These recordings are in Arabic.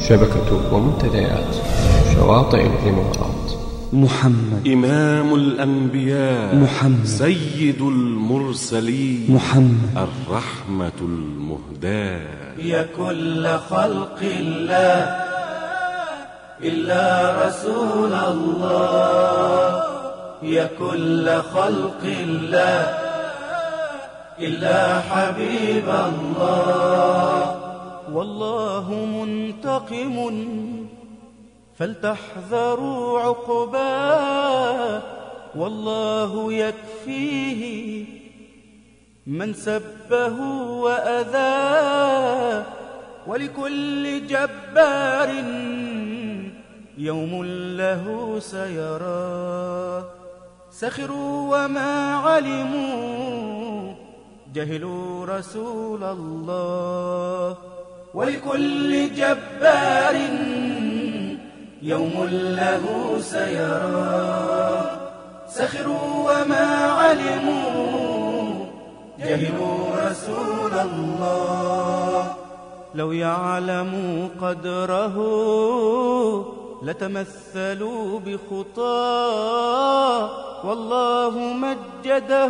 شبكة ومنتديات شواطئ الإمارات. محمد إمام الأنبياء، محمد سيد المرسلين، محمد الرحمة المهداة. يا كل خلق الله إلا رسول الله، يا كل خلق الله إلا حبيب الله. والله منتقم فلتحذروا عقباه، والله يكفيه من سبه وأذاه. ولكل جبار يوم له سيراه، سخروا وما علموا جهلوا رسول الله. ولكل جبار يوم له سيراه، سخروا وما علموا جهلوا رسول الله. لو يعلموا قدره لتمثلوا بخطاه، والله مجده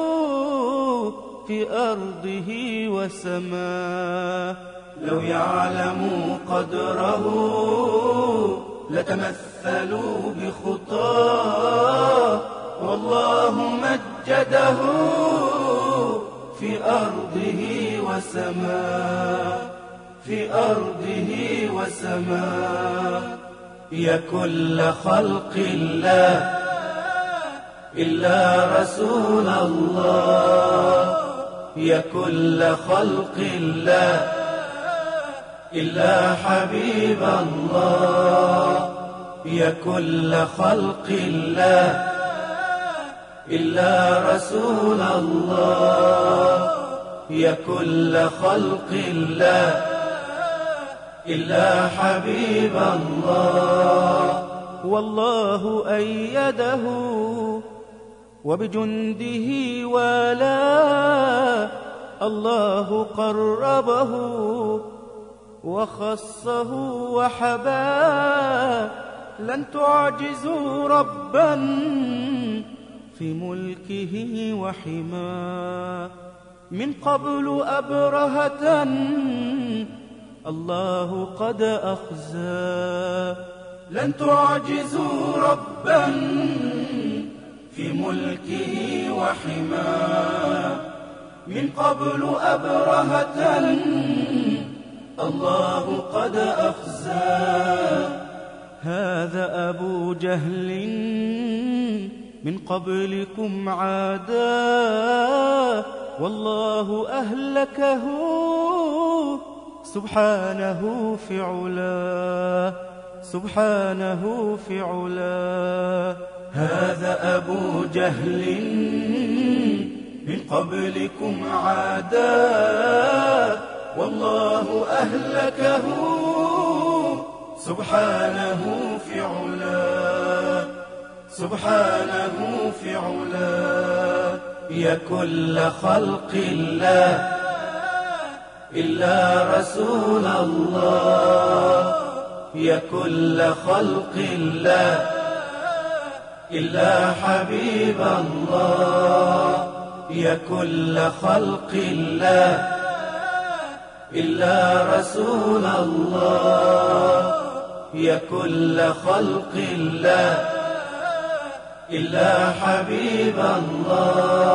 في أرضه وسماه. لو يعلموا قدره لتمثلوا بخطاه، والله مجده في أرضه وسماه، في أرضه وسماه. يا كل خلق الله إلا رسول الله، يا كل خلق الله إلا حبيب الله. يا كل خلق الله إلا رسول الله، يا كل خلق الله إلا حبيب الله. والله أيده وبجنده والاه، الله قربه وخصه وحباه. لن تعجزوا ربا في ملكه وحماه. من قبل أبرهة الله قد أخزاه، لن تعجزوا ربا في ملكه وحماه. من قبل أبرهة الله قد أخزاه. هذا أبو جهل من قبلكم عادا، والله أهلكه سبحانه في علاه، سبحانه في علاه. هذا أبو جهل من قبلكم عادا، والله أهلكه سبحانه في علاه، سبحانه في علاه. يا كل خلق الله إلا رسول الله، يا كل خلق الله إلا حبيب الله. يا كل خلق الله إلا رسول الله، يا كل خلق الله إلا حبيب الله.